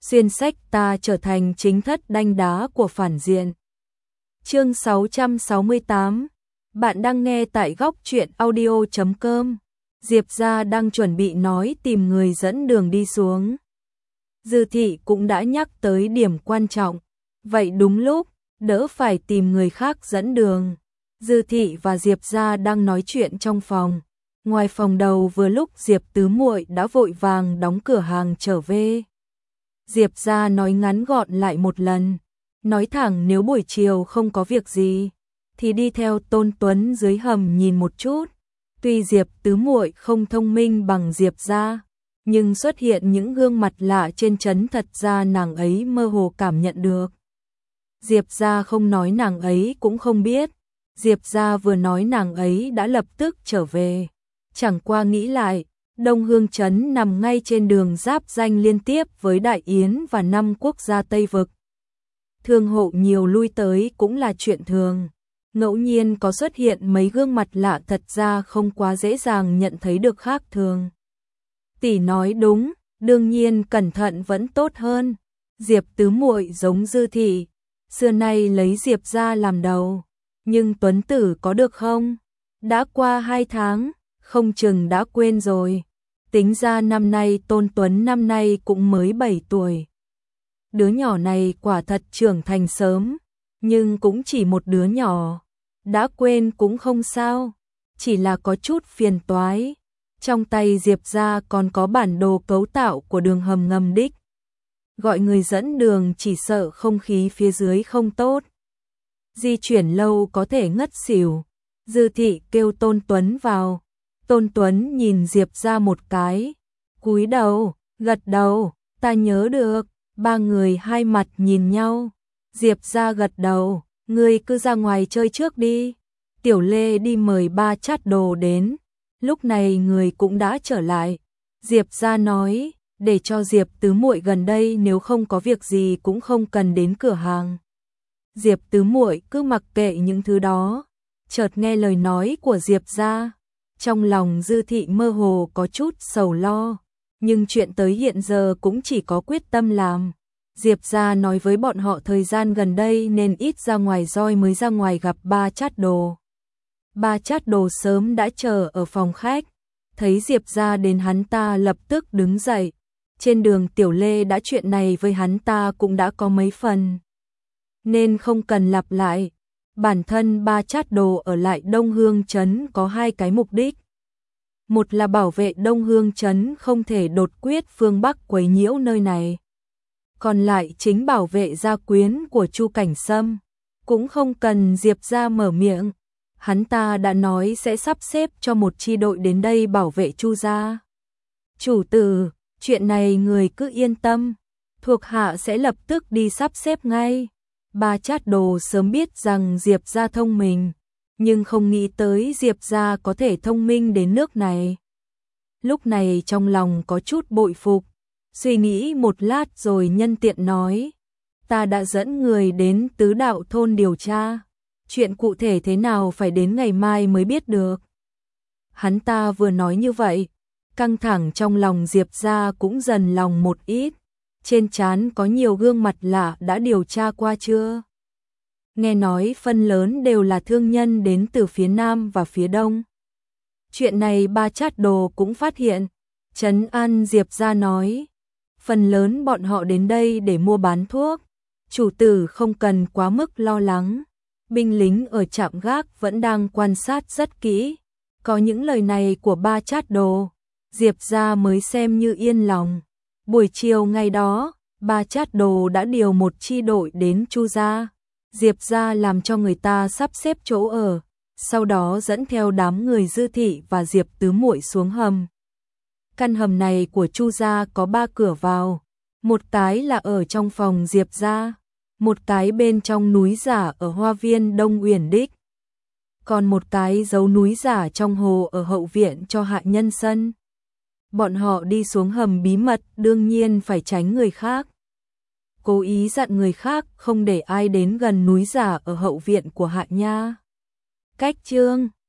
xuyên sách ta trở thành chính thất đanh đá của phản diện. Chương 668. Bạn đang nghe tại góc truyện audio.com. Diệp gia đang chuẩn bị nói tìm người dẫn đường đi xuống. Dư thị cũng đã nhắc tới điểm quan trọng. Vậy đúng lúc, đỡ phải tìm người khác dẫn đường. Dư thị và Diệp gia đang nói chuyện trong phòng. Ngoài phòng đầu vừa lúc Diệp tứ muội đã vội vàng đóng cửa hàng trở về. Diệp gia nói ngắn gọn lại một lần. Nói thẳng nếu buổi chiều không có việc gì, thì đi theo Tôn Tuấn dưới hầm nhìn một chút. Tuy Diệp tứ muội không thông minh bằng Diệp gia, nhưng xuất hiện những gương mặt lạ trên trấn thật ra nàng ấy mơ hồ cảm nhận được. Diệp gia không nói nàng ấy cũng không biết. Diệp gia vừa nói nàng ấy đã lập tức trở về. Chẳng qua nghĩ lại, Đông Hương trấn nằm ngay trên đường giáp ranh liên tiếp với Đại Yến và 5 quốc gia Tây Vực. Thương hộ nhiều lui tới cũng là chuyện thường. Ngẫu nhiên có xuất hiện mấy gương mặt lạ thật ra không quá dễ dàng nhận thấy được khác thường. Tỷ nói đúng, đương nhiên cẩn thận vẫn tốt hơn. Diệp tứ muội giống Dư thị, xưa nay lấy Diệp gia làm đầu. Nhưng Tuấn tử có được không? Đã qua 2 tháng, không chừng đã quên rồi. Tính ra năm nay Tôn Tuấn năm nay cũng mới 7 tuổi. Đứa nhỏ này quả thật trưởng thành sớm, nhưng cũng chỉ một đứa nhỏ. Đã quên cũng không sao, chỉ là có chút phiền toái. Trong tay Diệp gia còn có bản đồ cấu tạo của đường hầm ngầm đích. Gọi người dẫn đường chỉ sợ không khí phía dưới không tốt. Di chuyển lâu có thể ngất xỉu. Dư thị kêu Tôn Tuấn vào. Tôn Tuấn nhìn Diệp gia một cái, cúi đầu, gật đầu, ta nhớ được. Ba người hai mặt nhìn nhau. Diệp gia gật đầu, ngươi cứ ra ngoài chơi trước đi. Tiểu Lê đi mời ba chát đồ đến. Lúc này người cũng đã trở lại. Diệp gia nói, để cho Diệp tứ muội gần đây nếu không có việc gì cũng không cần đến cửa hàng. Diệp tứ muội cứ mặc kệ những thứ đó. Chợt nghe lời nói của Diệp gia, trong lòng Dư thị mơ hồ có chút sầu lo. Nhưng chuyện tới hiện giờ cũng chỉ có quyết tâm làm. Diệp gia nói với bọn họ thời gian gần đây nên ít ra ngoài roi mới ra ngoài gặp ba chát đồ. Ba chát đồ sớm đã chờ ở phòng khách. Thấy Diệp gia đến hắn ta lập tức đứng dậy. Trên đường Tiểu Lê đã chuyện này với hắn ta cũng đã có mấy phần, nên không cần lặp lại. Bản thân ba chát đồ ở lại Đông Hương trấn có 2 cái mục đích. Một là bảo vệ Đông Hương trấn không thể đột quyết phương Bắc quấy nhiễu nơi này. Còn lại chính bảo vệ gia quyến của Chu Cảnh Sâm. Cũng không cần Diệp gia mở miệng. Hắn ta đã nói sẽ sắp xếp cho một chi đội đến đây bảo vệ Chu gia. Chủ tử, chuyện này người cứ yên tâm. Thuộc hạ sẽ lập tức đi sắp xếp ngay. Ba chát đồ sớm biết rằng Diệp gia thông minh, nhưng không nghĩ tới Diệp gia có thể thông minh đến nước này. Lúc này trong lòng có chút bội phục, suy nghĩ một lát rồi nhân tiện nói, ta đã dẫn người đến Tứ Đạo thôn điều tra, chuyện cụ thể thế nào phải đến ngày mai mới biết được. Hắn ta vừa nói như vậy, căng thẳng trong lòng Diệp gia cũng dần lòng một ít. Trên trán có nhiều gương mặt lạ đã điều tra qua chưa? Nghe nói phần lớn đều là thương nhân đến từ phía Nam và phía Đông. Chuyện này ba chát đồ cũng phát hiện. Trấn An Diệp gia nói, phần lớn bọn họ đến đây để mua bán thuốc. Chủ tử không cần quá mức lo lắng. Binh lính ở trạm gác vẫn đang quan sát rất kỹ. Có những lời này của ba chát đồ, Diệp gia mới xem như yên lòng. Buổi chiều ngày đó, ba chát đồ đã điều một chi đội đến Chu gia. Diệp gia làm cho người ta sắp xếp chỗ ở, sau đó dẫn theo đám người Dư thị và Diệp tứ muội xuống hầm. Căn hầm này của Chu gia có 3 cửa vào, một cái là ở trong phòng Diệp gia, một cái bên trong núi giả ở hoa viên Đông Uyển đích, còn một cái giấu núi giả trong hồ ở hậu viện cho hạ nhân sân. Bọn họ đi xuống hầm bí mật đương nhiên phải tránh người khác. Cố ý dặn người khác không để ai đến gần núi giả ở hậu viện của Hạ Nha. Cách chương